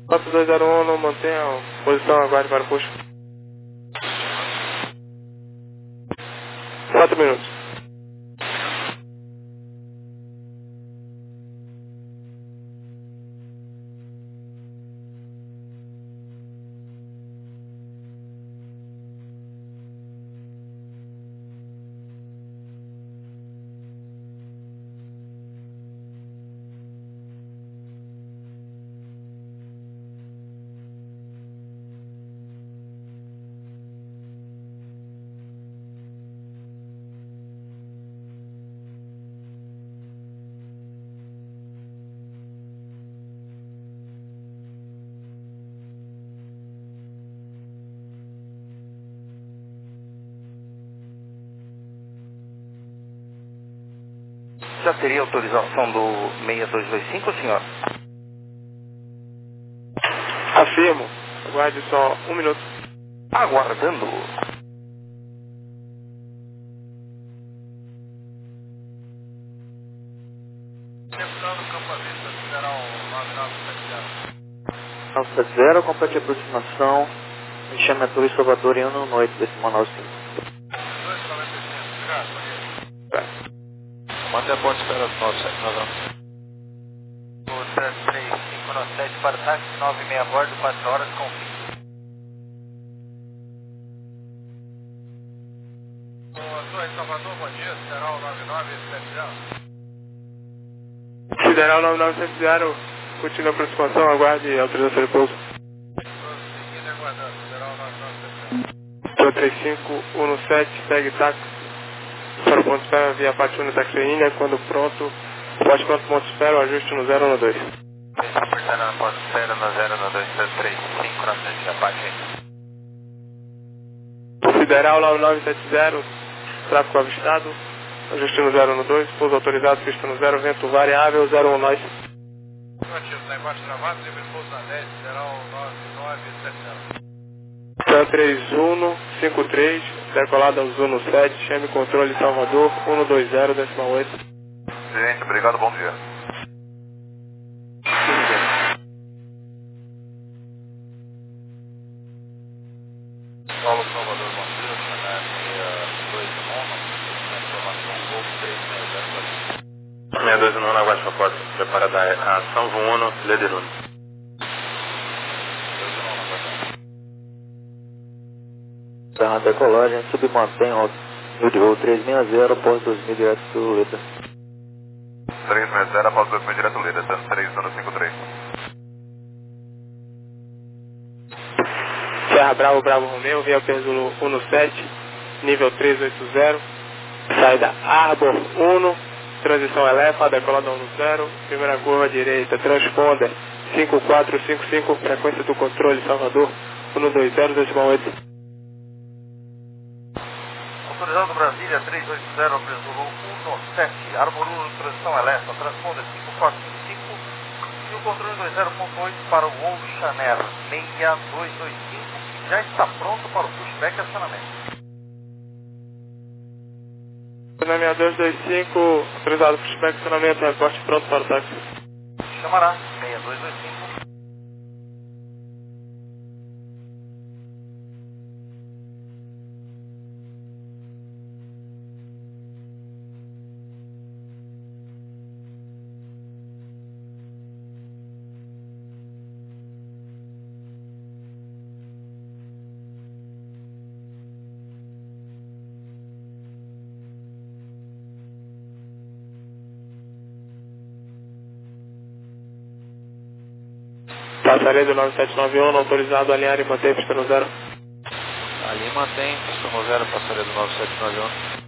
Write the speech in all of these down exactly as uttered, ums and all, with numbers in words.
quatro dois zero um, não mantenha a posição, aguarde para o push. quatro minutos. Já teria autorização do seis dois dois cinco, senhor? Afirmo. Aguarde só um minuto. Aguardando. nove sete zero, complete aproximação. Enxameador e Salvadoriano noite desse Manaus cinco. Mantém a ponte espera do nove sete nove um. O três cinco nove sete para táxi nove seis a bordo, quatro horas com fim. Torre Salvador, bom dia, Federal nove nove sete zero. Federal nove nove sete zero, continua a aproximação, aguarde autorização de pouso. Seguindo aguardando, Federal nove nove sete zero. Torre três cinco um sete, segue táxi. Para o ponto espera via Pátio no Taxiinha, quando pronto, pode quanto ponto espera, o ajuste no zero um dois. Apertando na ponto espera no zero um dois três cinco nove sete via Pátio. Federal nove nove sete zero, tráfego avistado, ajuste no zero um dois, pouso autorizado, pista no zero, vento variável, zero um nove. Ativo, está embaixo travado, livre de pouso na dez, Federal nove nove sete zero. Tan três um cinco três, decolado aos um sete, chame controle Salvador, um dois zero, decimal oito. Gente, obrigado, bom dia. Paulo Salvador, bom dia, seis dois um, informação Golfo três seis zero. seis dois um na Guaxa Porta, preparada a ação um, Lederuno. Da decolagem, submantém o nível de voo três seis zero, após dois mil direto do Leda. três seis zero, após dois mil direto Leda, três um cinco três. Serra Bravo, Bravo Romeu, via Perzulo um sete, nível três oito zero, saída Arbor um, transição Elefa, decolada um zero, primeira curva direita, transponder cinco quatro cinco cinco, frequência do controle Salvador, um dois zero, decimal oito. Autorizado Brasília três oito zero, Presulo um sete, Arbor um, transição Elefa, transponder cinco quatro cinco cinco e o controle dois zero ponto oito para o voo Chaner seis dois dois cinco, que já está pronto para o pushback e acionamento. seis dois dois cinco, autorizado pushback e acionamento, reporte pronto para o táxi. Chamará seis dois dois cinco. Passaredo nove sete nove um, autorizado a alinhar e manter pista no zero. Ali mantém, pista no zero, passaredo nove sete nove um.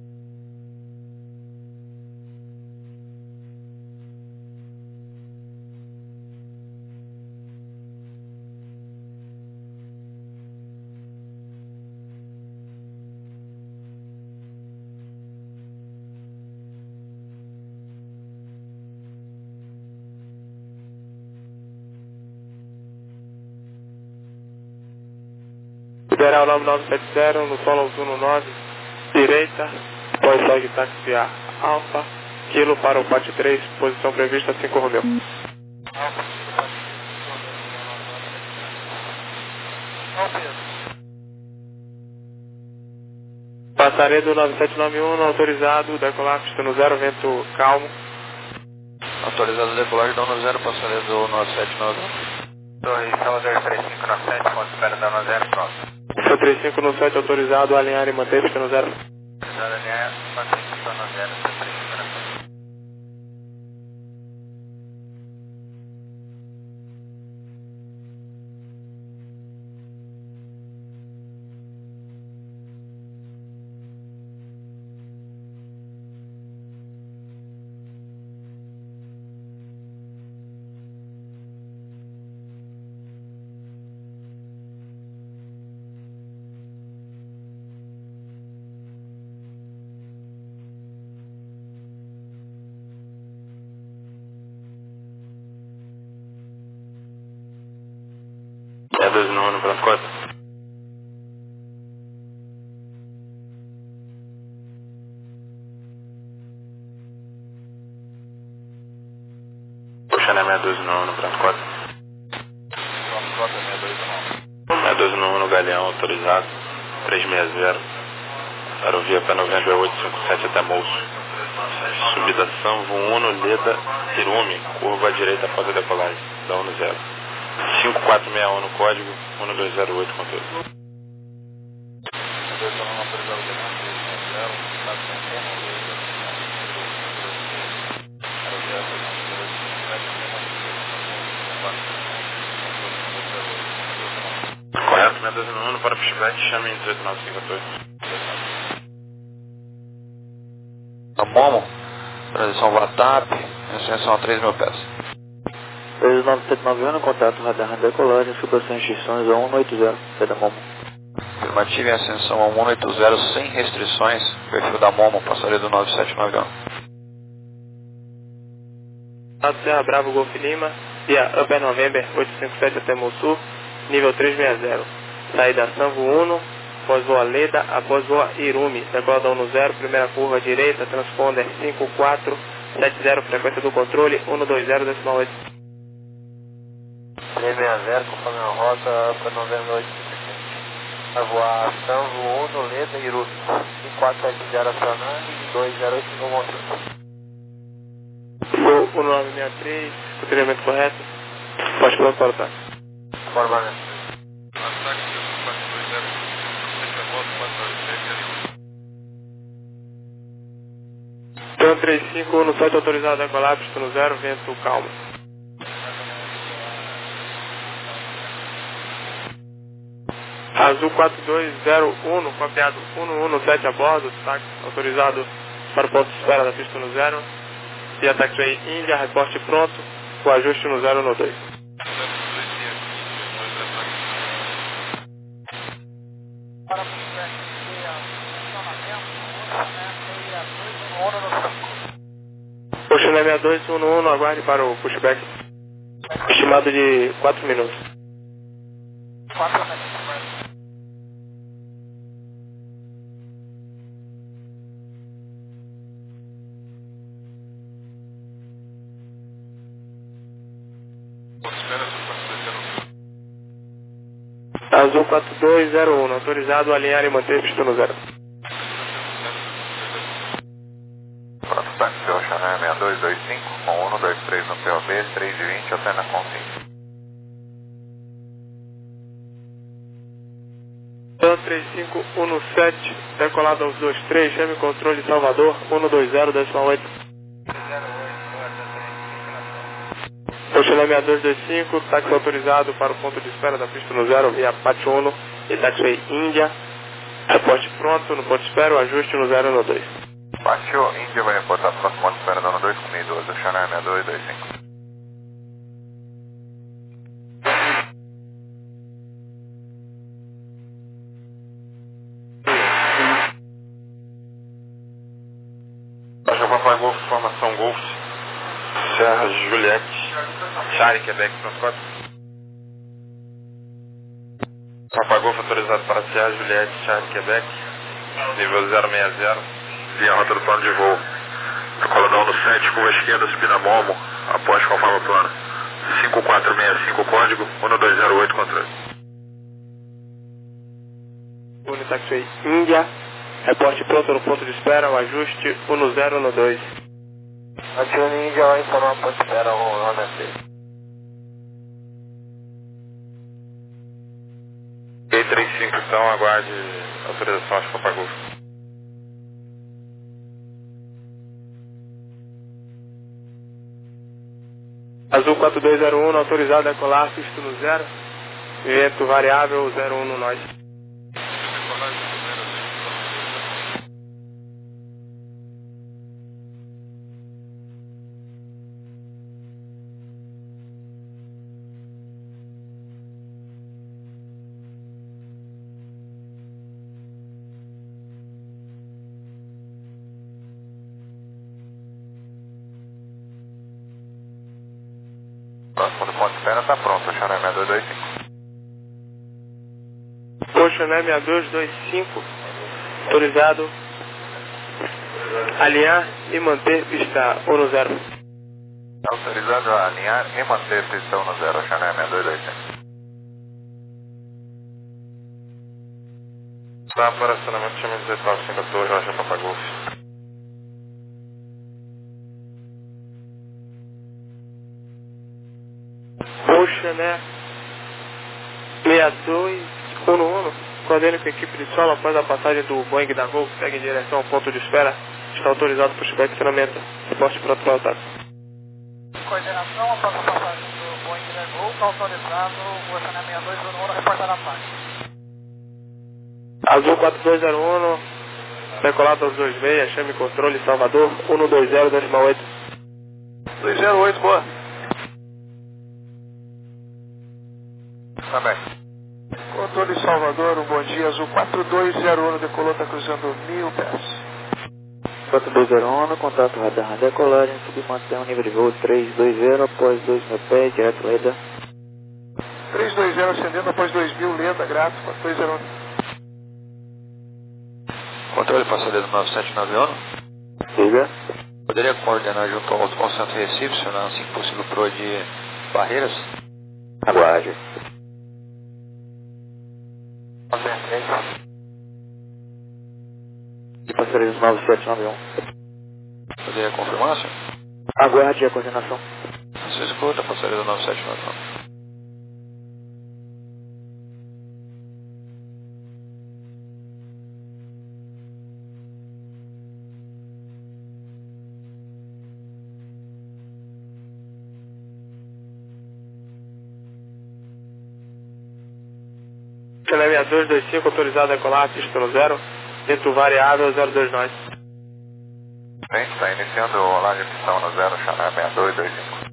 Federal nove nove sete zero, no solo um nove, direita, pós segue táxi via Alfa, quilo para o Pátio três, posição prevista cinco Romeu. Passaredo nove sete nove um, autorizado, decolar, pista no zero, vento calmo. Autorizado decolar, dá no zero, passaredo nove sete nove um. Torre Salvador três cinco no sete, ponto de espera, dá no zero, pronto. Foi três cinco no sete, autorizado, alinhar e manter, pista no zero. Autorizado, alinhar, manter, pista no zero, três cinco no sete. É dois no ano para quatro. Puxando a sessenta e dois no ano para quatro. sessenta e dois no ano, Galeão, autorizado. trezentos e sessenta. Aerovia P noventa e oito cinquenta e sete até Moço. Subida Sanvo Uno, Leda, Irume. Curva à direita após a decolagem. Dá um no zero. cinco quatro seis um no código, um dois zero oito controle. Correto, sessenta e dois no ano para pushback, chame em dezoito nove cinquenta e oito. A Momo, transição VATAP, extensão a três mil pés. três nove sete nove um, contato radar decolagem, subação restrições a um um oito zero, é da Momo. Afirmativa em ascensão a um um oito zero, sem restrições, perfil da Momo, passaredo nove sete nove um. Serra Bravo, Golf Lima, via Upper November oito cinco sete até Mossul, nível trezentos e sessenta. Saída Sanvo Uno, após voa Leda, após voa Irume, decola um no zero, primeira curva à direita, transponder cinco quatro sete zero, frequência do controle, um dois zero decimal oito. trezentos e sessenta, conforme a rota, Upper November oito cinco sete. Vai voar Sanvo Uno, Leda e Irume, cinco quatro sete zero acionando e dois zero oito no controle. um nove seis três, o treinamento correto. Pode colocar para o táxi. Forma, né? Então três cinco no site autorizado a decolar, pista no zero, vento calmo. Azul quatro dois zero um, copiado um um sete a bordo, táxi autorizado para o ponto de espera da pista no zero. E a taxiway Índia, reporte pronto, o ajuste no zero no dois. Ocean sessenta e dois um um, aguarde para o pushback. Estimado de quatro minutos. Azul quatro dois zero um, autorizado a alinhar e manter pista no zero. Pronto, táxi Ocean sessenta e dois dois cinco, com um dois três no P O B, três e vinte até na Consciência. Então três cinco um sete, decolado aos dois três, chame controle de Salvador, um dois zero decimal oito. Ocean sessenta e dois dois cinco, táxi autorizado para o ponto de espera da pista no zero via Pátio Uno e taxiway Índia. Reporte pronto no ponto de espera, o ajuste no zero no dois. Pátio Índia vai reportar para o ponto de espera no dois com doze, Ocean sessenta e dois dois cinco. Baixa Papai Golf, formação Golf, Serra Juliette, Charlie, Quebec, transporte. Papai Golf autorizado para Serra Juliette, Charlie, Quebec, nível zero seis zero, via rota do plano de voo. Decoladão no sete, curva esquerda, subida Momo, após conforme o plano. cinco quatro seis cinco, código, um dois zero oito, controle. Unitaxiway Índia, Reporte pronto no ponto de espera, o ajuste um zero um dois. Ativa Ninja, vai informar ponto de espera, um Honda seis. E trinta e cinco, então, aguarde autorização de Papagol. Azul quatro dois zero um, autorizado a decolar, pisto no zero. Vento variável zero um no nós. Próximo do ponto de espera está pronto, o Xané seis dois dois cinco. Oceané seis dois dois cinco, autorizado alinhar e manter pista um zero. Autorizado a alinhar e manter pista um zero, Xané seis dois dois cinco. Está para acionamento, chama de detalhe, cinco a torre, Rocha Papagol. Oceané seis dois um um, coordene com a equipe de solo após a passagem do Boeing da Gol, segue em direção ao ponto de espera, está autorizado para o inspeccionamento. Reporte pronto para o ataque. Coordenação após a passagem do Boeing da Gol, está autorizado o Oceané seis dois um um, reportar ataque. Azul quatro dois zero um, decolado aos dois seis, chame controle Salvador, um dois zero, decimal oito. dois zero oito, boa. Também. Controle Salvador, um bom dia. Azul quatro dois zero um, decolou, está cruzando mil pés. quatro dois zero um, contato radar na decolagem, submantém o nível de voo três dois zero após dois mil pés, direto Leda. três dois zero ascendendo após dois mil, Leda, grato, quatro dois zero um. Controle passageiro nove sete nove um. Siga. Poderia coordenar junto ao Alto Concentre Recife, se não assim que possível pro de Barreiras? Aguarde. E passageiros nove sete nove um. Poderia confirmar, senhor? Aguarde a coordenação. Você escuta, passageiro nove sete nove um. Oceané seis dois dois cinco, autorizado a decolar, pista no zero, vento variável zero dois nós. Bem, está iniciando o larga pistão no zero, Xané seis dois dois cinco.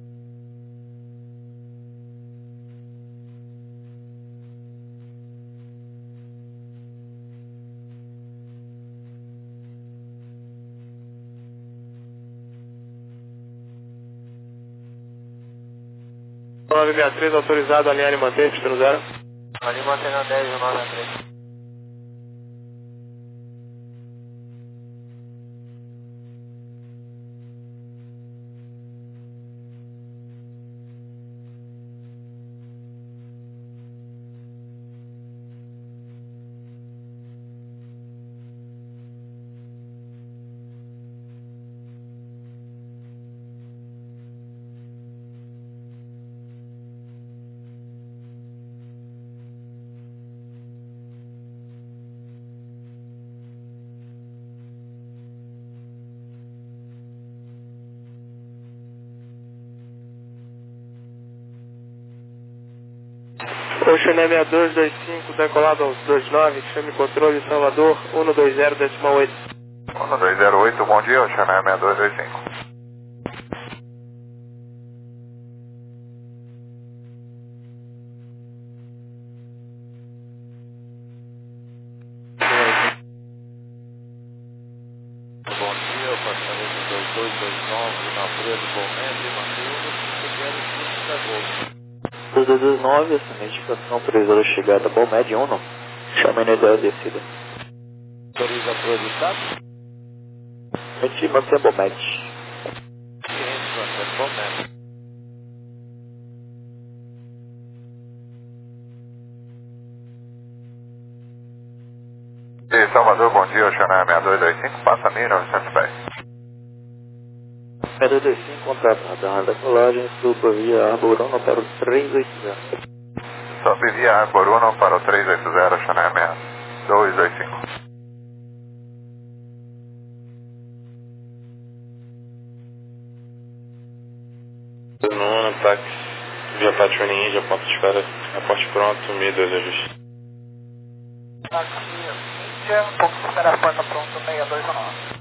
nove seis três, autorizado a alinhar e manter pista no zero. Ali mantendo a dez, o nove três. Oceané seis dois dois cinco, decolado aos dois nove, chame controle Salvador, um dois zero, decimal oito. um dois zero oito, bom dia, Xané seis dois dois cinco. Bom dia, passageiro dois dois dois nove, na Fredo Bomete, Matheus, cinco da Gol. dois dois dois nove, essa indicação autorizada a chegada Bomete um, chama N D A descida. Autoriza a projetar? A gente mantém Bomete. Ciente, mantém Bomete. Salvador, bom dia, Oceanária seis dois dois cinco, passa mil e novecentos pés. seis dois dois cinco, contrato radar da colagem, suba via Arbor um para o três oito zero. Sobe via Arbor um para o três oito zero, Oceanária seis dois dois cinco. No Uno, táxi, via Pátio Ninja, ponto de espera, aporte pronto, mil e dois ajustes. Táxi Índia, ponto de espera, porta pronto, seis dois nove.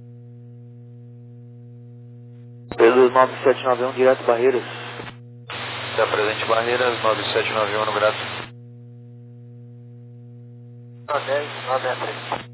seis dois nove sete nove um, direto Barreiras. Está presente Barreiras, nove sete nove um no Grato. dez, nove três.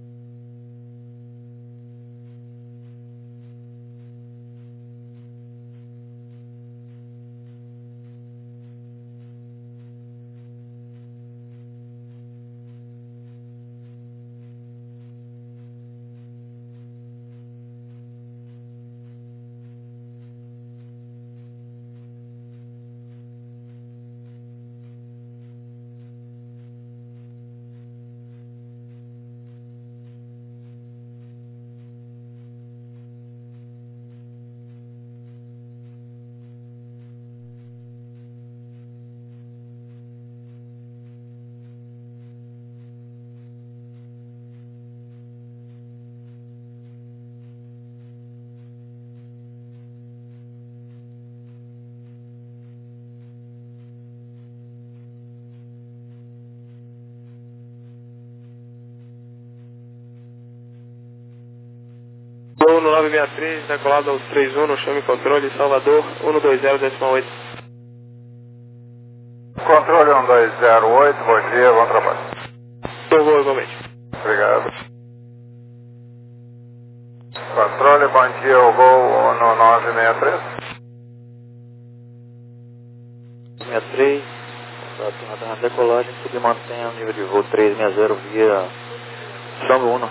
Uno nove seis três, decolado aos três um, no chame controle, Salvador, um dois zero, décimo oito. Controle um dois zero oito, bom dia, bom trabalho. Eu vou igualmente. Obrigado. Controle, bom dia, o voo um nove seis três. sessenta e três, contrato radar da colagem, subi mantenha o nível de voo três seis zero via Sambo um.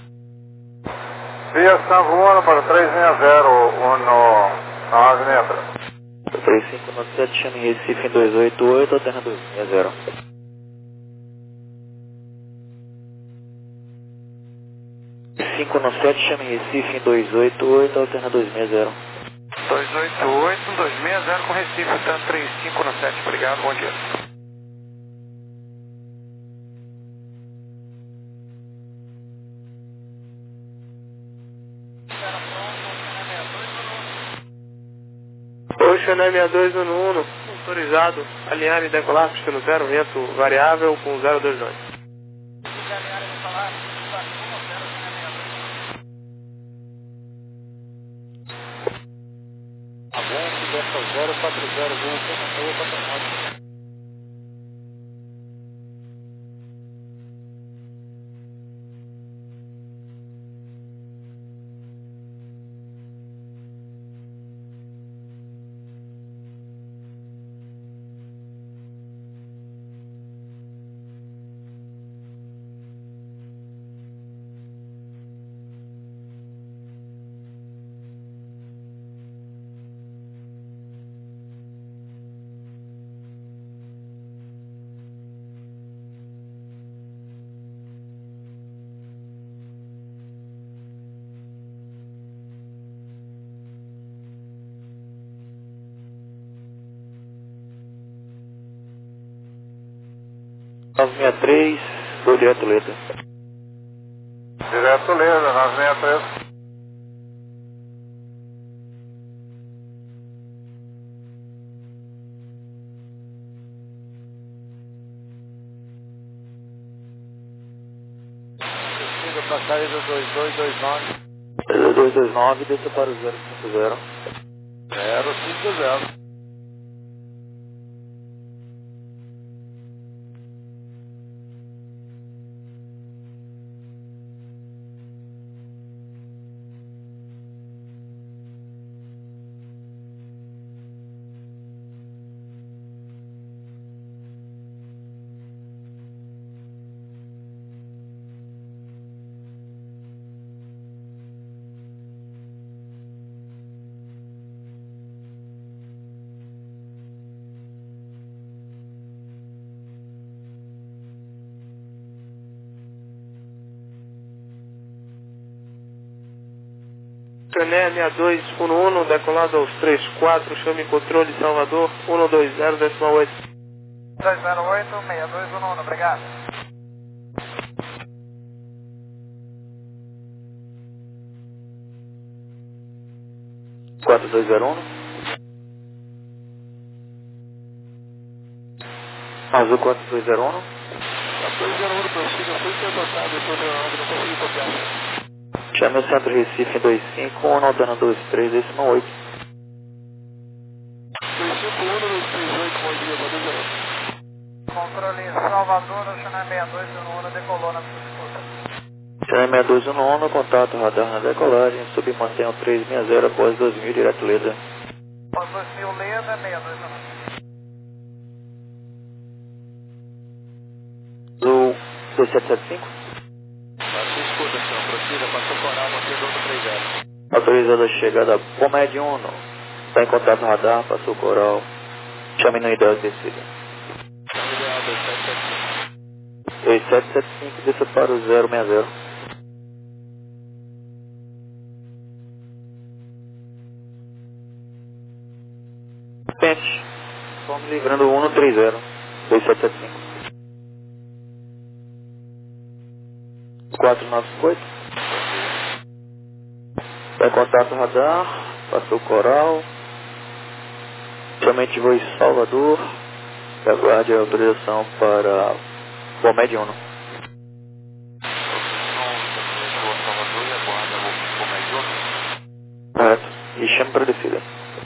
Via Sambo um para três seis zero, um nove seis três. três cinco nove sete, chame Recife em dois oito oito, alterna dois seis zero. cinco nove sete, chame Recife em dois oito oito, alterna dois seis zero. dois oito oito, dois seis zero com Recife, tá três cinco nove sete, obrigado, bom dia. Oceanária seis dois um um, autorizado, alinhar e decolar, pista no zero, vento variável com zero dois dois. Tá bom, se Delta zero quatro zero, voo Fernando, quatro nove. nove seis três, vou direto letra. Direto Leda, nove seis três. Siga para saída dois dois dois nove. dois dois nove, desça para o zero cinco zero. zero cinco zero. Cané seis dois um um, decolado aos três quatro, chame controle Salvador, um dois zero, décima oito. dois zero oito, seis dois um um, obrigado. quatro dois zero um. Azul quatro dois zero um. quatro dois zero um, prossiga, foi interpretado, eu estou não consegui copiar. Chame o Centro Recife em dois cinco um, Altana dois três, décima oito. dois cinco um, dois três oito, bom dia, quatro dois zero um. Controle Salvador, no Channel seis dois um um, decolou na sua escuta. Chame seis dois um um, contato radar na decolagem, submantenha o três seis zero após dois mil, direto Leda. Após dois mil, Leda, seis dois um um. Azul dois sete sete cinco. Passou escuta, senhor, prossiga, passou coral, mantendo outro três zero. Autorizado a chegada Bomed Uno. Está em contato radar, passou o coral. Chame no ideal descida. Chama ideal dois sete sete cinco. dois sete sete cinco, desça para o zero seis zero. Pente. Vamos livrando o um três zero. dois sete sete cinco. quatro nove oito. Está em contato radar, passou o coral. Somente voz Salvador. Aguarde a autorização para Bomed Uno. Salvador e aguarda o Bomed Uno. Correto. E chame para descida.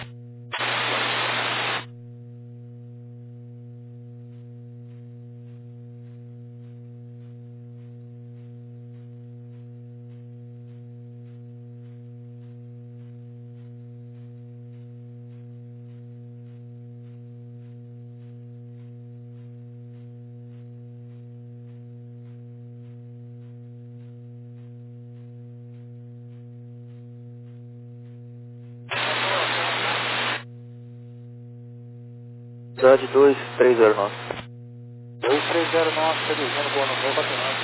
Cidade dois três zero nove. dois três zero nove, reduzindo boa no meu batalhão.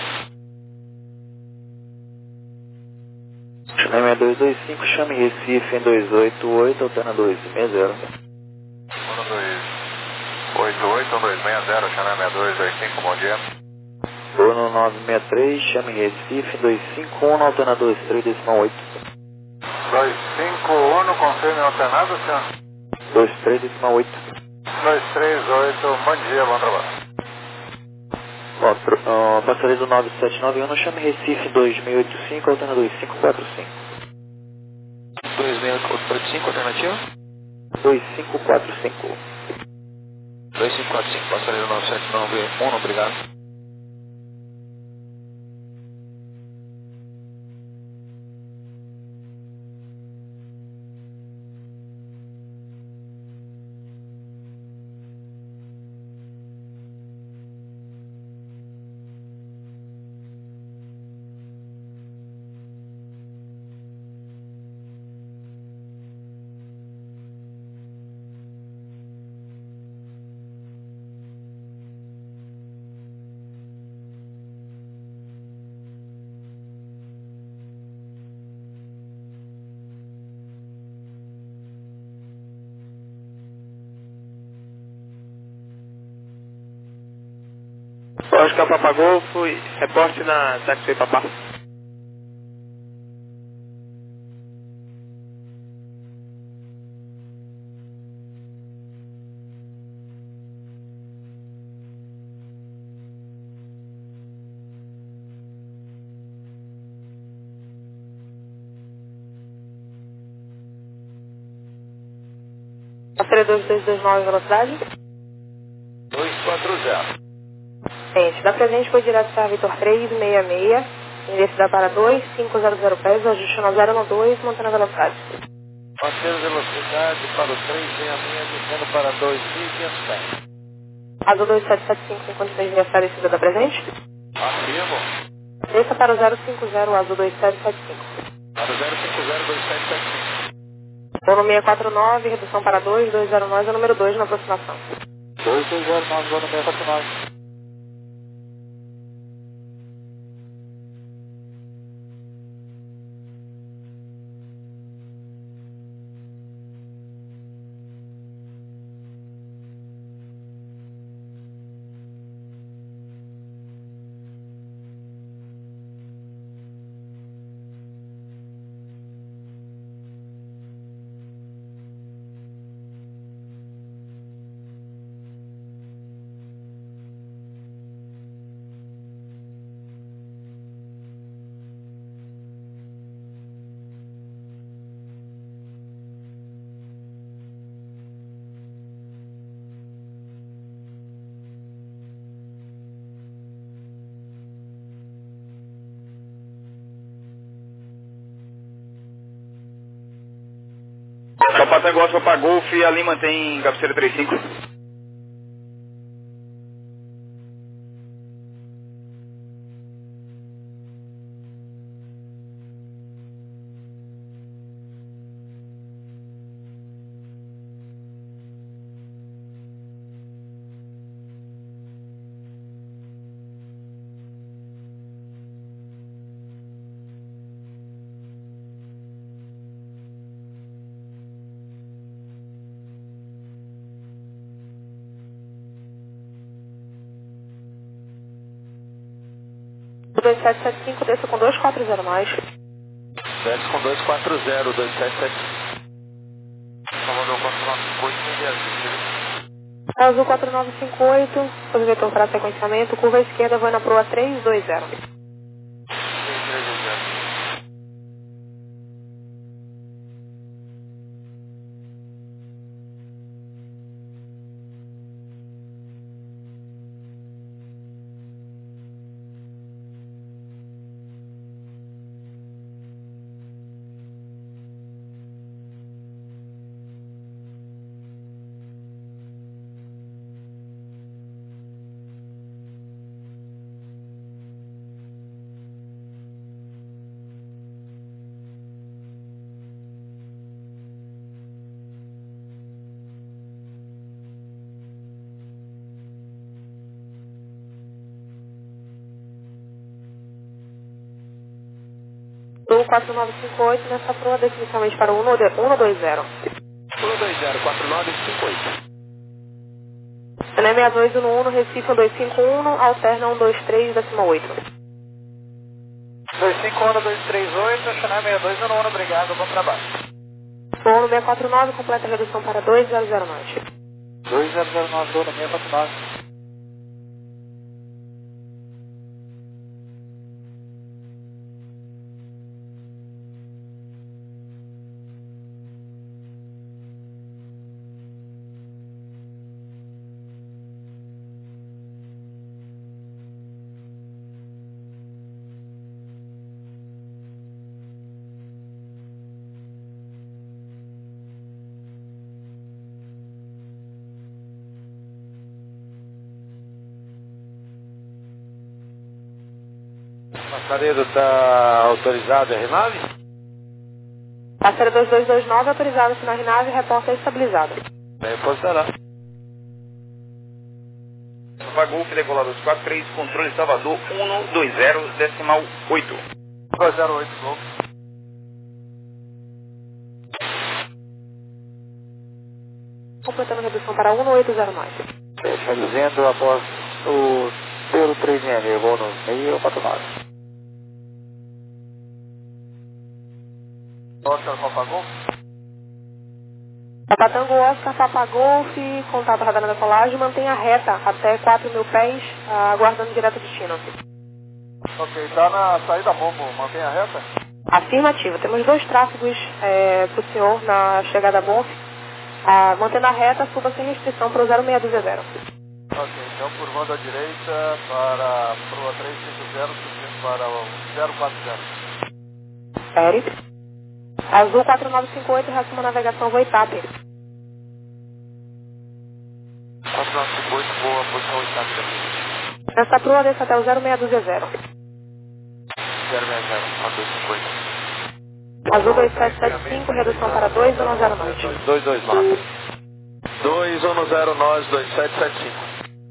Chame seis dois dois cinco, chame Recife em dois oito oito, Altana dois seis zero. um dois oito oito, um dois seis zero, Channel seis dois dois cinco, bom dia. Uno nove seis três, chame Recife em dois cinco um, Altana dois três, décima oito. dois cinco um, confirme alternado, senhor? dois três, décima oito. dois três oito, bom dia, bom trabalho. Ó, pro- ó, passaria do nove sete nove um, chame Recife dois seis oito cinco, Altana dois cinco quatro cinco. dois seis oito cinco, alternativa? dois cinco quatro cinco. dois cinco quatro cinco, passaria nove sete nove um, obrigado. Oscar Papa Golfo, reporte na Taxi Papá. Passaria dois dois dois nove, velocidade. dois quatro zero. Gente, da presente foi direto para Vitor três seis seis, endereço para dois cinco zero zero pés, ajuste no zero um dois, mantendo a velocidade. Mantendo velocidade para o três seis seis, descendo para dois mil e quinhentos pés. Azul dois sete sete cinco, em condições de viajar descida da presente. Afirmo. Desça para o zero cinco zero, azul dois sete sete cinco. Para o zero cinco zero dois sete sete cinco. Voo no seis quatro nove, redução para dois dois zero nove, é o número dois na aproximação. dois dois zero nove, voo no seis quatro nove. Papa Tango Oscar para Golf, ali mantém cabeceira trinta e cinco. dois sete sete cinco, desça com dois quatro zero mais. Desce com dois quatro zero, dois sete sete cinco. Salvador quatro nove cinco oito, Mediazinho. Azul quatro nove cinco oito, sobre vetor para sequenciamento, curva esquerda, vai na proa três dois zero. Azul quatro nove cinco oito, nessa proa definitivamente para um um dois zero. um dois zero, quatro nove cinco oito. N M dois um um, Recife um dois cinco um, alterna um dois três, décima oito. dois cinco um, dois três oito, Chanel seis dois um um, obrigado, bom trabalho. Sono seis quatro nove, completa a redução para dois zero zero norte. dois zero zero nove, Dona seis quatro nove. Passaredo está autorizado a R nove? Parceira dois dois dois nove, autorizado sinal R nove, reporta estabilizado. Reportará. Papa Golf, decolador quatro três, controle Salvador um dois zero, decimal oito. um zero oito, Golf. Completando a redução para um oito zero mais. Está dizendo após o pelo três seis seis, vou no meio quatro nove. Oscar Papa Golf. Papa Tango Oscar, Papa Golf, contato radar na decolagem, mantenha reta até quatro mil pés, aguardando direto destino. Ok, tá na saída Momo, mantenha reta? Afirmativa, temos dois tráfegos é, para o senhor na chegada a Bonf. Ah, mantendo a reta, suba sem restrição para o zero seis dois zero. Ok, então curvando à direita para a proa três cinco zero, subindo para o zero quatro zero. Espere. Azul quatro nove cinco oito, reação navegação Voitap. quatro nove cinco oito, boa, posição Voitap também. Nessa proa, desça até o zero seis dois zero. zero seis zero, quatro dois cinco oito. Azul dois sete sete cinco, redução para dois um zero norte. dois dois nove. dois um zero nós, dois sete sete cinco.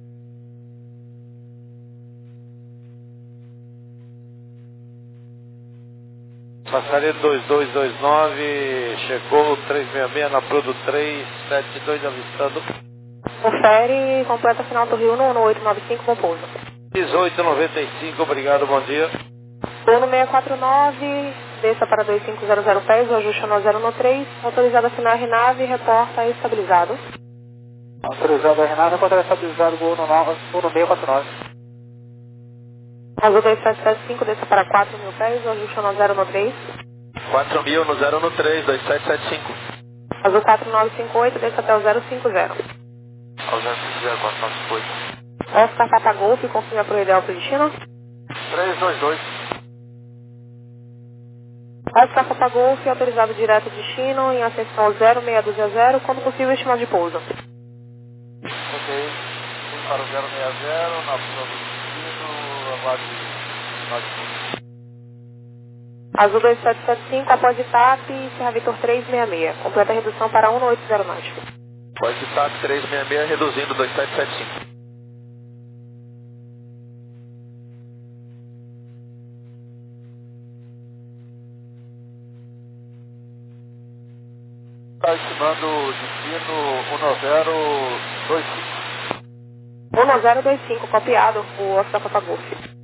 Passaredo dois dois dois nove, chegou três seis seis na Pro do três sete dois avistando. Confere, completa final do Rio um oito nove cinco, com pouso. dezoito noventa e cinco, obrigado, bom dia. Turno seis quatro nove, desça para dois cinco zero zero pés, o ajuste no zero no três, autorizado a assinar R nave, reporta estabilizado. Autorizado a R nove, contra estabilizado, voo no seis quatro nove. Azul dois sete sete cinco, desça para quatro mil pés, o ajuste no zero no três. quatro mil no zero no três, dois sete sete cinco. Azul quatro nove cinco oito, desça até o zero cinco zero. Ao zero cinco zero, quatro nove cinco oito. Oscar Papa Golf, confirma para o ideal para o destino. três dois dois. Oscar Papa Golf, autorizado direto destino, em ascensão zero seis dois zero, quando possível estimado de pouso. Ok, vem para o zero seis zero, na fila do destino, aguarde sinal de pouso. Azul dois sete sete cinco, após I T A P, Serra Vitor trezentos e sessenta e seis, completa a redução para cento e oitenta náutico. Após I T A P trezentos e sessenta e seis, reduzindo dois sete sete cinco. Está estimando o destino um zero dois cinco. um zero dois cinco, copiado, o Oscar Papa Golf.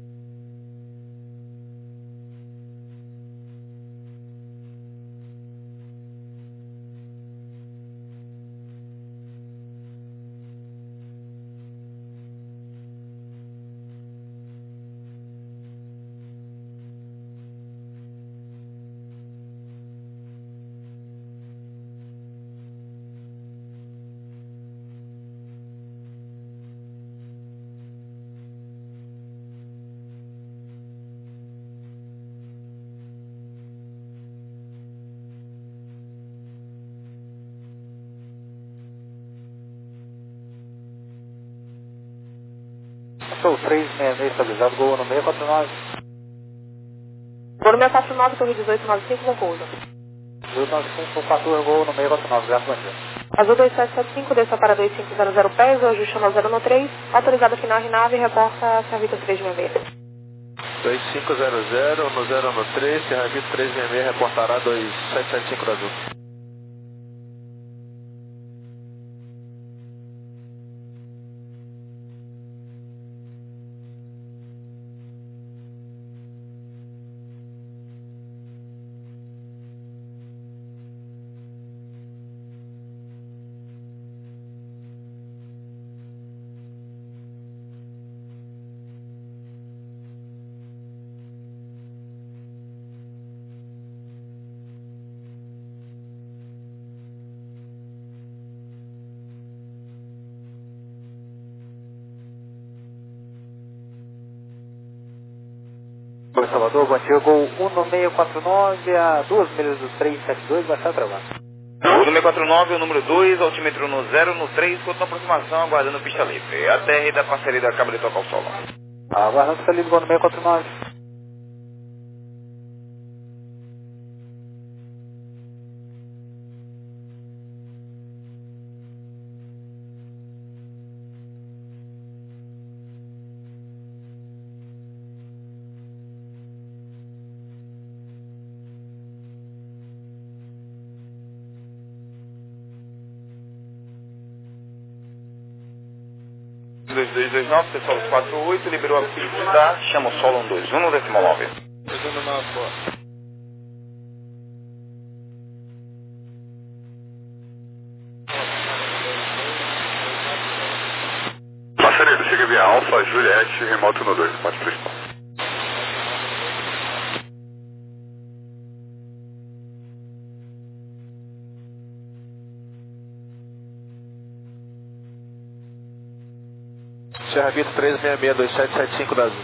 Sou trezentos e sessenta e seis estabilizado, gol no meio quatro nove. Gol no meio quatro nove, torre dezoito noventa e cinco, com pouso. dezoito noventa e cinco, quatorze, gol no meio quatro nove, graças a Deus. Azul dois sete sete cinco, desça para dois cinco zero zero pés, ajuste no zero no três, autorizado final nave, reporta Serra Vitor trezentos e sessenta e seis. dois cinco zero zero, no zero no três, Serra Vitor trezentos e sessenta e seis, reportará dois sete sete cinco da Azul. Oi, Salvador, bom dia, gol um no meio quatro nove, a duas milhas do trezentos e setenta e dois, vai estar travado. O número quatro nove, o número dois, altímetro no zero, no três, continua aproximação, aguardando pista livre. A T R da parceria acaba de tocar o solo. Aguardando pista livre, gol no meio quatro nove. dois dois dois nove, pessoal dos quatro oito, liberou a pista, chama o solo um dois um no decimal nove. Passareiro, chega via Alfa, Juliette, remoto no dois, ponto principal. Serra Vitor trezentos e sessenta e seis, dois sete sete cinco da Azul.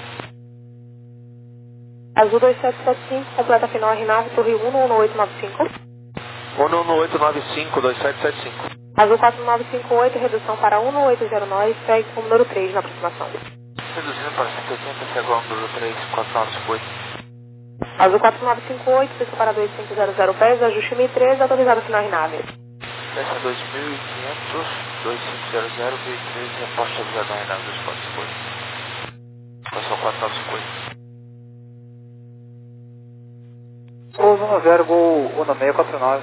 Azul dois sete sete cinco, completa final R nove, torre um no um oito nove cinco. um no oito nove cinco, dois sete sete cinco. Azul quatro nove cinco oito, redução para um oito zero nove, segue com o número três na aproximação. Reduzindo para cento e oitenta, segue o número três, quatro nove cinco oito. Azul quatro nove cinco oito, desça para dois cinco zero zero pés, ajuste mil e treze, autorizado final R nove. Desce dois mil e quinhentos, dois cinco zero zero, mil e treze, reposta avisado na R nove, dois quatro cinco oito. Passou quatro nove cinco oito. Gol um zero, gol um no meio quatro nove.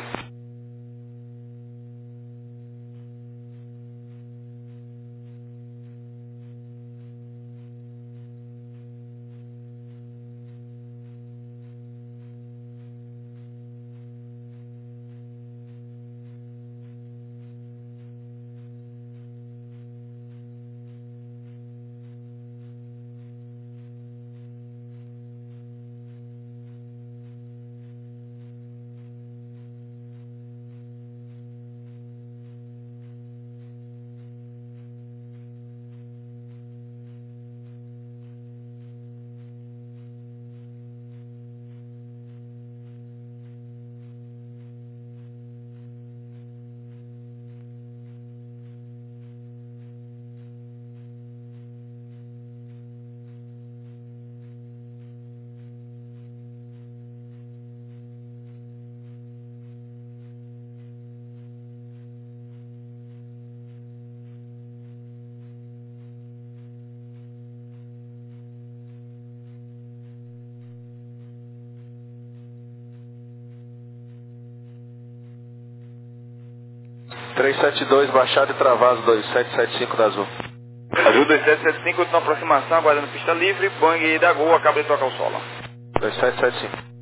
três sete dois, baixado e travado, dois sete sete cinco da Azul. Azul dois sete sete cinco, última aproximação, aguardando pista livre, Boeing da Gol, acaba de tocar o solo. dois sete sete cinco.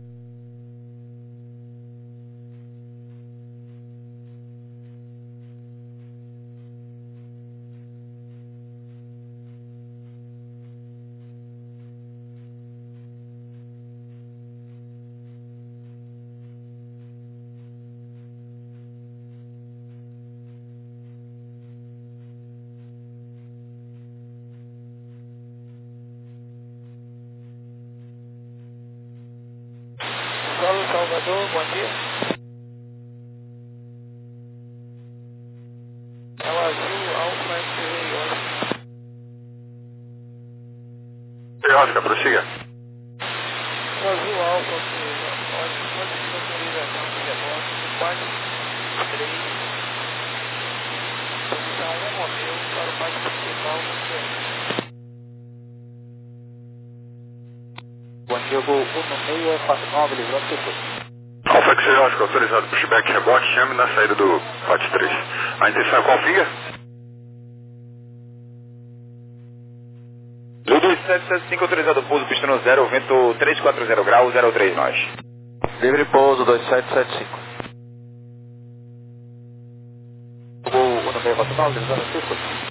Solo Salvador, bom dia. É o Azul Alfa X-Ray, olha. E Oscar, prossiga. O Azul Alfa, olha, pode ser autorização de rebote, quatro três, posição um Romeu para o pátio principal do Ceará. Bom dia, Gol um seis quatro nove, livrando pessoas. Alfa X-Ray Oscar, autorizado pushback, rebote, chame na saída do Pat três. A intenção é qual finger? Azul dois sete sete cinco, autorizado pouso, pista no zero, vento trezentos e quarenta graus, zero três nós. Livre pouso, dois sete sete cinco. Gol um seis quatro nove, livrando pessoas.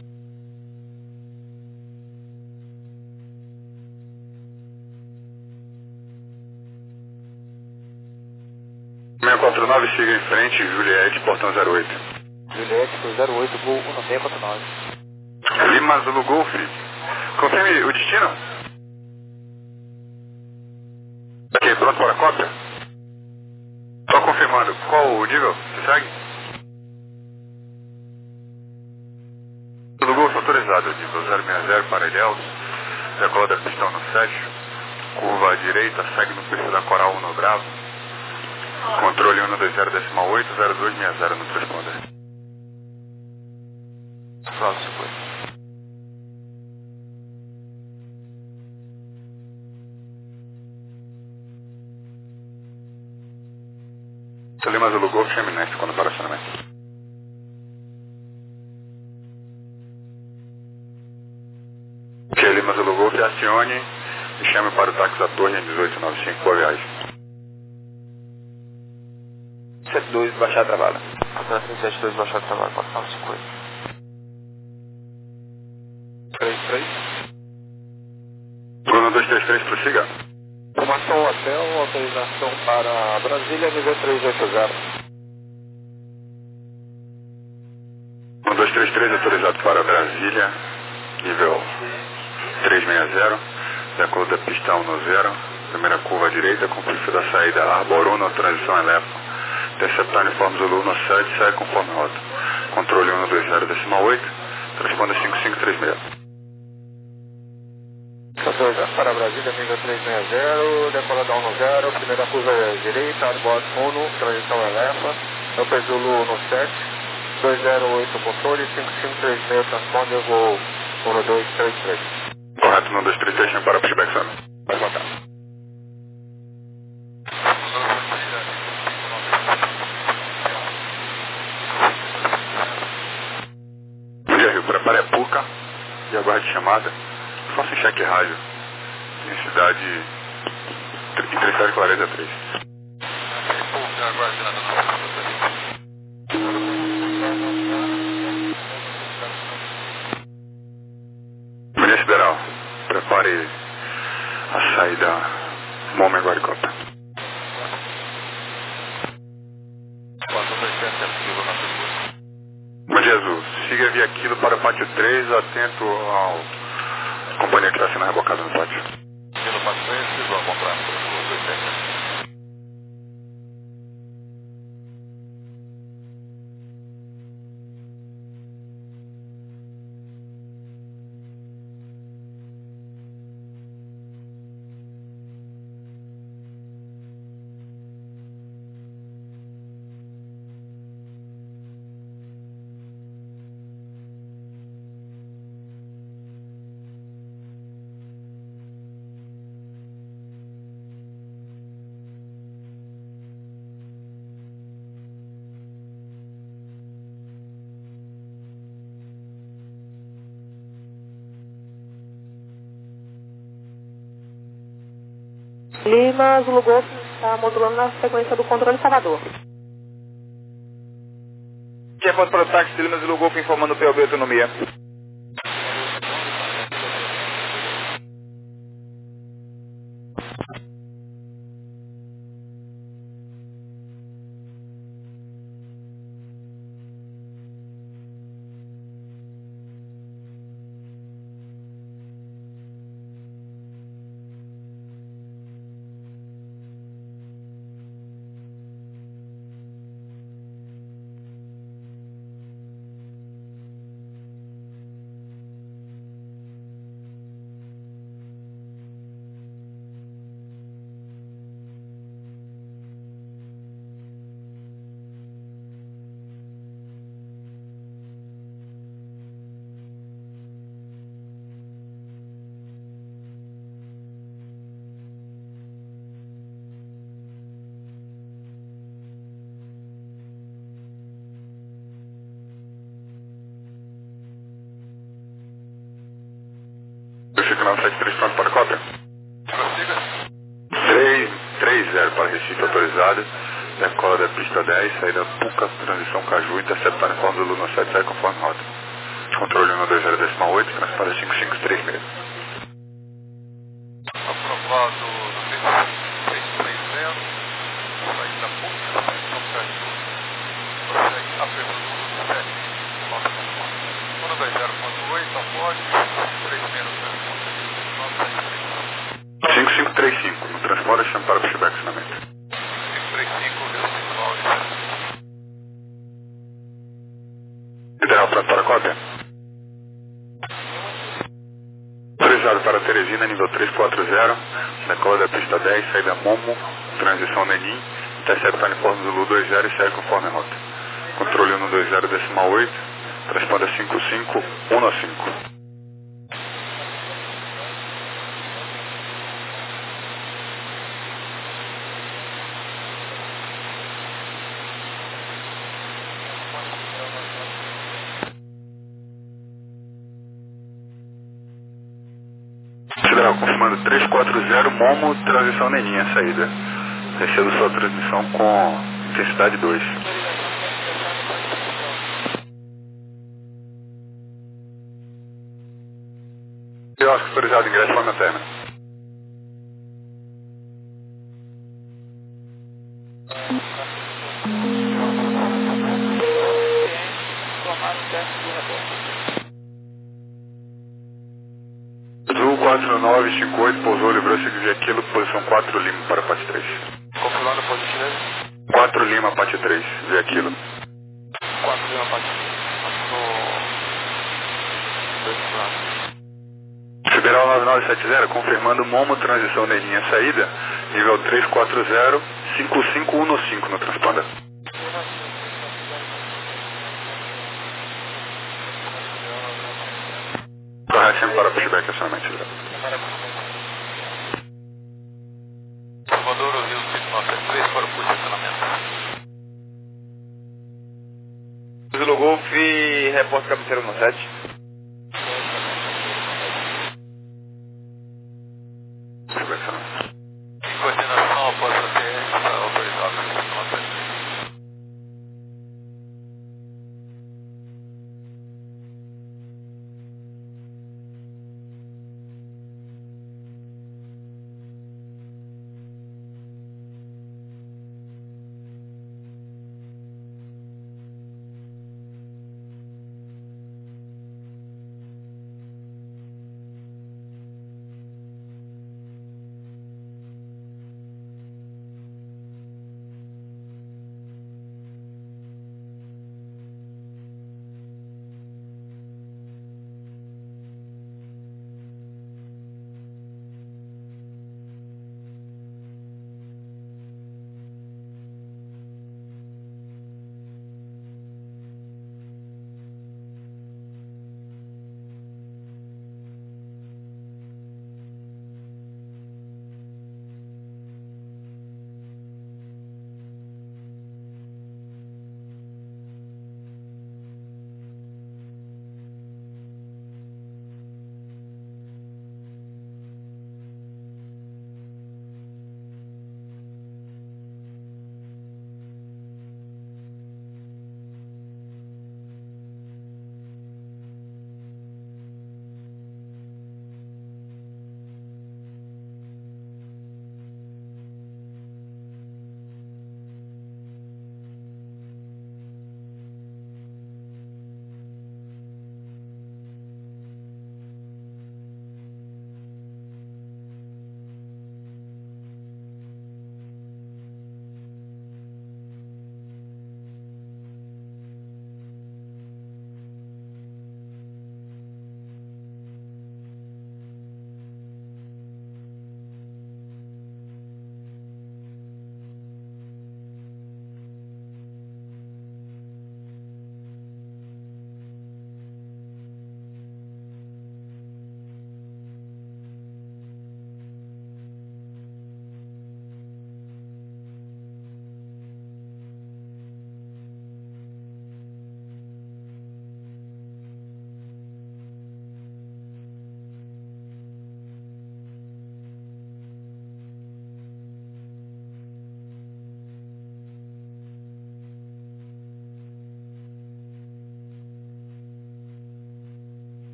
seis quatro nove, siga em frente, Juliette, portão zero oito. Juliette pro zero oito, Gol um seis quatro nove. Lima Zulu Golf. Confirme o destino. Ok, pronto para a cópia? Só confirmando, qual o nível? Você segue? Zulu Golf autorizado, nível zero seis zero para Ilhéus. Decola da pistão no sete. Curva à direita, segue no perfil da Coral um no Bravo. Controle um dois zero decimal oito, zero dois seis zero no transponder. Próximo, foi. Lima Zulu Golf, chame Neste quando para o acionamento. Ok, Lima Zulu Golf, acione e chame para o táxi da torre em dezoito noventa e cinco, boa viagem. sete dois, baixar a travada. Operação sete dois, baixado trabalho, quatro nove cinco oito. três três. Bruno dois três três, prossiga. Formação hotel, autorização para Brasília, nível três oito zero. um dois três três, autorizado para Brasília, nível três seis zero, de acordo da pistão no zero, primeira curva à direita, com perfil da saída Arbor um, transição Elefa. Interceptar uniforme Zulu no sete, segue conforme rota. Controle um dois zero decimal oito, responda cinco cinco três seis. Autorizado para Brasília, nível três seis zero, decola da um no zero, primeira curva à direita, Arbor um, transição Elefa, Upper Zulu no sete, dois zero oito controle, cinco cinco três seis, transponder, eu vou um dois três três. Correto, um dois três três, chame para o pushback summit. Vai voltar. Prepare a puca e aguarde chamada. Faça um cheque rádio em cidade em três sete quatro três. Maria Federal, prepare a saída Momem Guaricota. Bom dia, Azul. Siga via Aquilo para o pátio três, atento ao companhia que está sendo rebocada no pátio. No pátio três, vocês vão comprar os dois técnicos. Lima, Zulu Golf está modulando na sequência do controle Salvador. Repórter para o táxi, Lima, Zulu Golf informando o P O B Autonomia. nove sete três pronto para cópia. três zero para Recife autorizado. Decola da pista dez, saída Puca, transição Caju, interceptando com o Zulu no sete, sai conforme rota. Controle um dois zero decimal oito, transporta cinco cinco três seis. Aprovado do três três zero, saída Puca, transição Caju, prossegue a Zulu sete, um dois zero ponto oito, após três menos cinco cinco três cinco, no transporte chama para o pushback finalmente. cinco três cinco, Recife, Federal pronto para a cópia. Autorizado para Teresina, nível três quatro zero, decola da pista dez, saída Momo, transição Nenim, interceptando em Porto Zulu dois zero e segue conforme a rota. Controle um dois zero decimal oito, transporta cinco cinco um cinco. Federal, confirmando três quatro zero, Momo, transição Neninha, saída. Deixando sua transmissão com intensidade dois. Quiosque autorizado, ingresso para a lanterna. Azul quatro nove cinco oito, pousou, livrou seguir aquilo, posição quatro Lima para Pate três. Confirmando positivo. quatro Lima, Pate três, vê aquilo. quatro Lima, Pate três. Federal nove nove sete zero, confirmando Momo, transição Neninha, saída, nível três quatro zero, cinco cinco um cinco no transponder. Correção para pushback, acionamento, Federal. Salvador, Rio nove três para o push de acionamento. Zulu Golf, repórter cabeceiro no sete. Coordenação após a T S está autorizada no sete.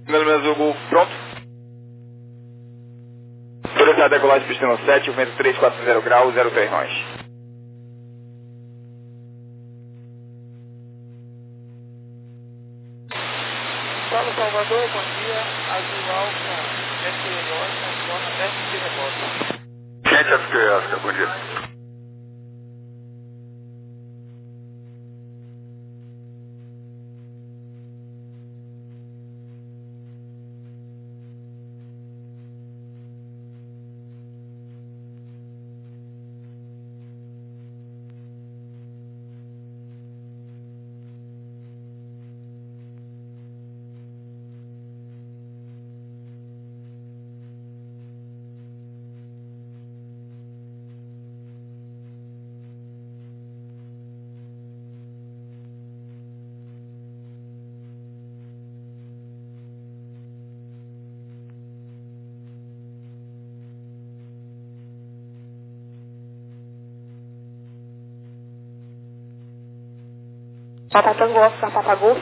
Lima Azul Golf, pronto. Autorizado a decolagem pistão sete, o vento três quatro zero graus, zero três nós. Paulo Salvador, bom dia. Azul Alfa, S E Oscar, zona teste de rebote. Gente, F Q Oscar, bom dia. Papa Tango Oscar, Papa Golf.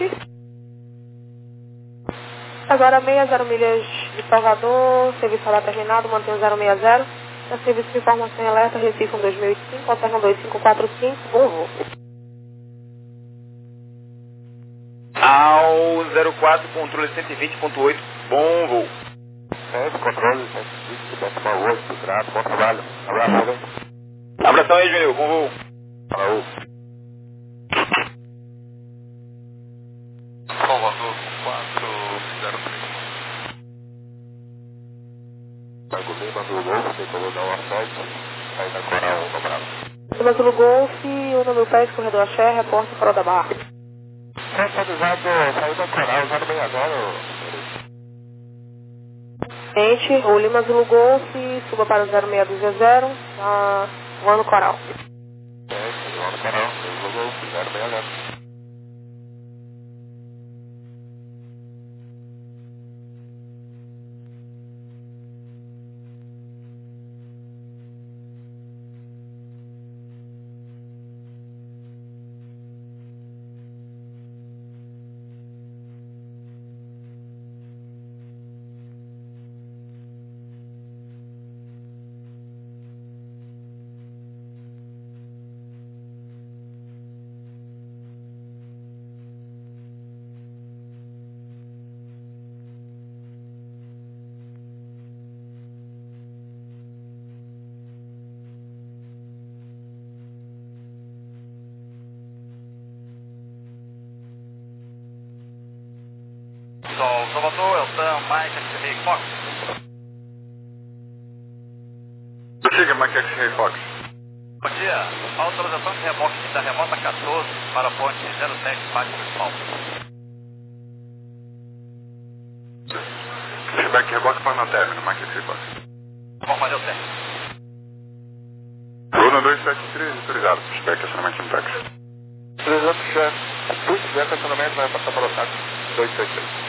Agora meia zero milhas de Salvador, serviço lá terminado, mantém o zero seis zero. É serviço de informação em alerta, Recife um dois mil e cinco, alterna dois cinco quatro cinco, bom voo. Ao zero quatro, controle cento e vinte ponto oito, bom voo. Sete, controle cento e vinte, décima oito, grato, bom trabalho. Abraço, alguém. Abração aí, Juninho, bom voo. Falou. Salvador quatro zero três. Pago Lima Azul Golf, decolou da Orsete, saída Coral, um abraço. Lima Azul Golf, o número dez, corredor Axé, repórter Farol da Barra. Centralizado, saída Coral, zero seis zero. Gente, o Lima Azul Golf, suba para o zero seis dois zero, ah, voando Coral. Sete, voando Coral, Azul Golf, zero seis zero. Sol Salvador, Eltan, Mike, X-Ray Fox. Siga, Mike X-Ray Fox. Bom dia, autorização de reboque da remota quatorze para a ponte zero sete Máximo Principal. Feedback reboque para o término, Mike X-Ray Fox. Vamos fazer o teste. Bruno dois sete três, autorizado. Feedback acionamento no táxi. três outros chefes, se tiver estacionamento, vai passar para o táxi. dois seis três.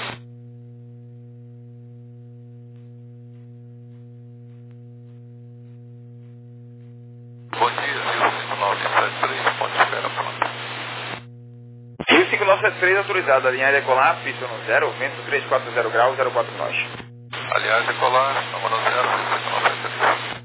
Bom dia, Rio cinco nove sete três, ponte espera pronto. Rio cinco nove sete três, autorizado, a linha decolar, pista no zero, vento três quatro zero graus, zero quatro nós. Aliás, decolar, número zero cinco nove sete três.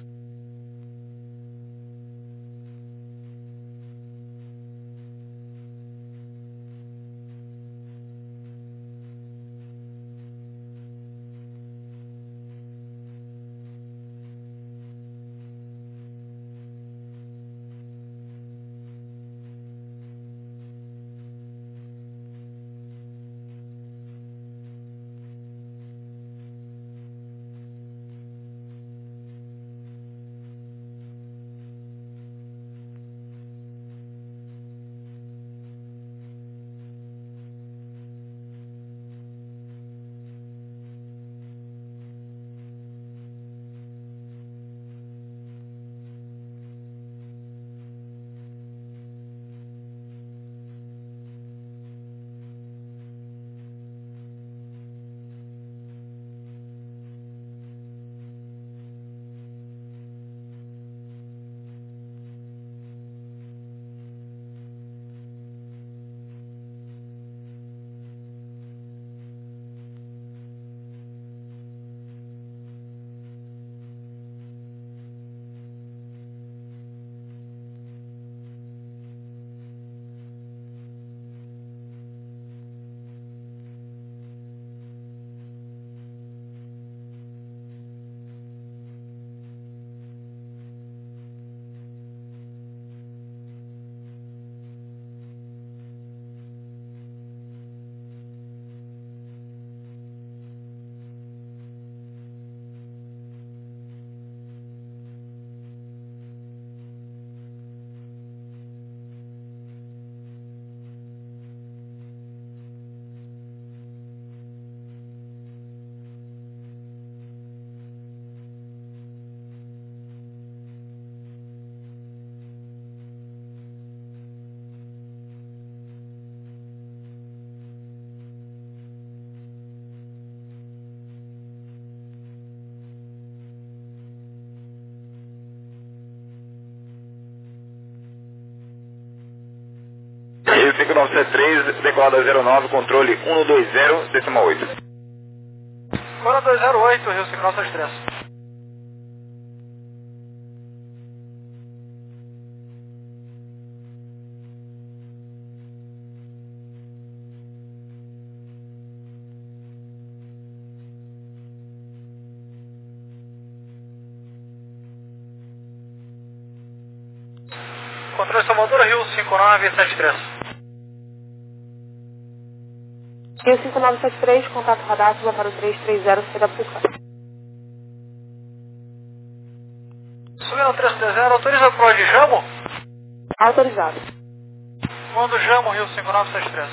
cinco nove sete três, decolada zero nove, controle um dois zero, decimal oito. Cora dois zero oito, Rio cinco nove sete três. Controle Salvador, Rio cinco nove sete três. Rio cinco nove sete três, contato radar, suba para o três três zero, saída Puca. Subindo três três zero, autoriza pro de Jamo? Autorizado. Mando Jamo, Rio cinco nove sete três.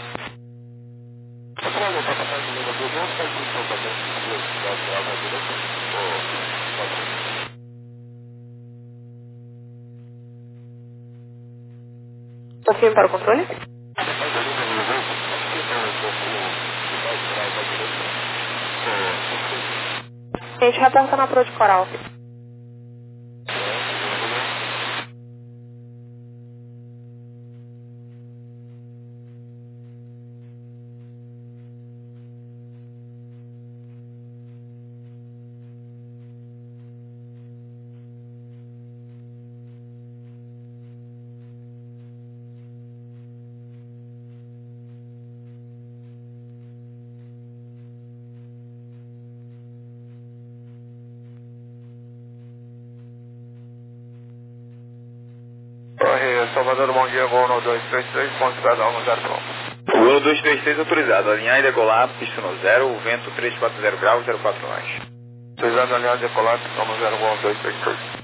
Confirme para o controle. A gente reporta na Pro de Coral. Salvador, bom dia, voo um dois três três, ponto pedal no zero pronto. Voo um dois três três autorizado, alinhar e decolar, pista no zero, vento três quatro zero graus, zero quatro nós. Autorizado, alinhar e decolar, pista no zero, voo um dois três três.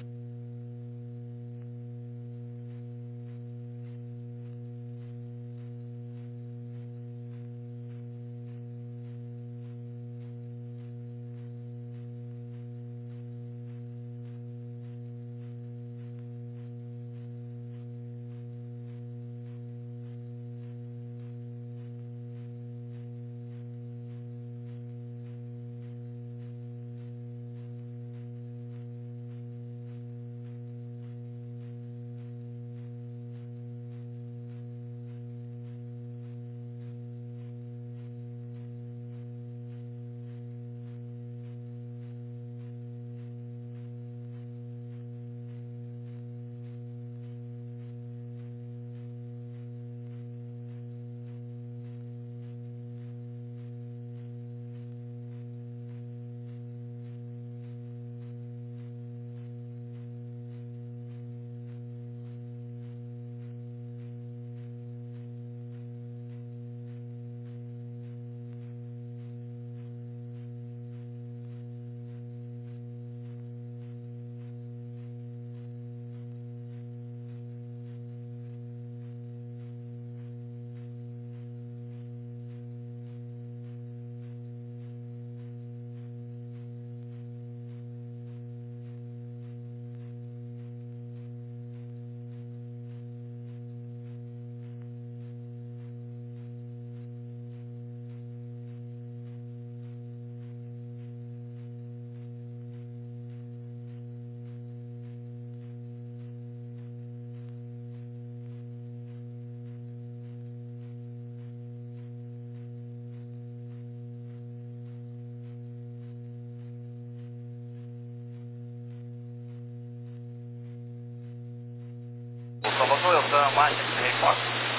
Salvador, eu sou a Mike X-Ray Fox.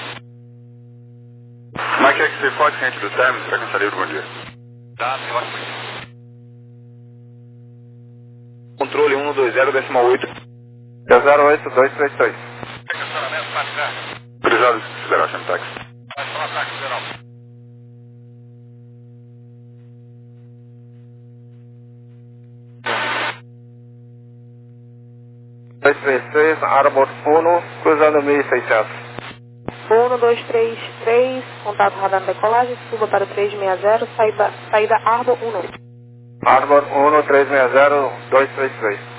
Mike X-Ray Fox, gente do Termo, será que eu livre, bom dia. Tá, eu acho que Controle um dois zero, decimal oito. zero oito dois três três. estacionamento, Paticá. Autorizado, Federal Chemtax. Vai para o ataque geral. dois três três, Arbor Uno, cruzando mil e seiscentos. um dois três três, contato radar na decolagem, suba para o três seis zero, saída, saída Arbor Uno. Arbor Uno, três seis zero, dois três três.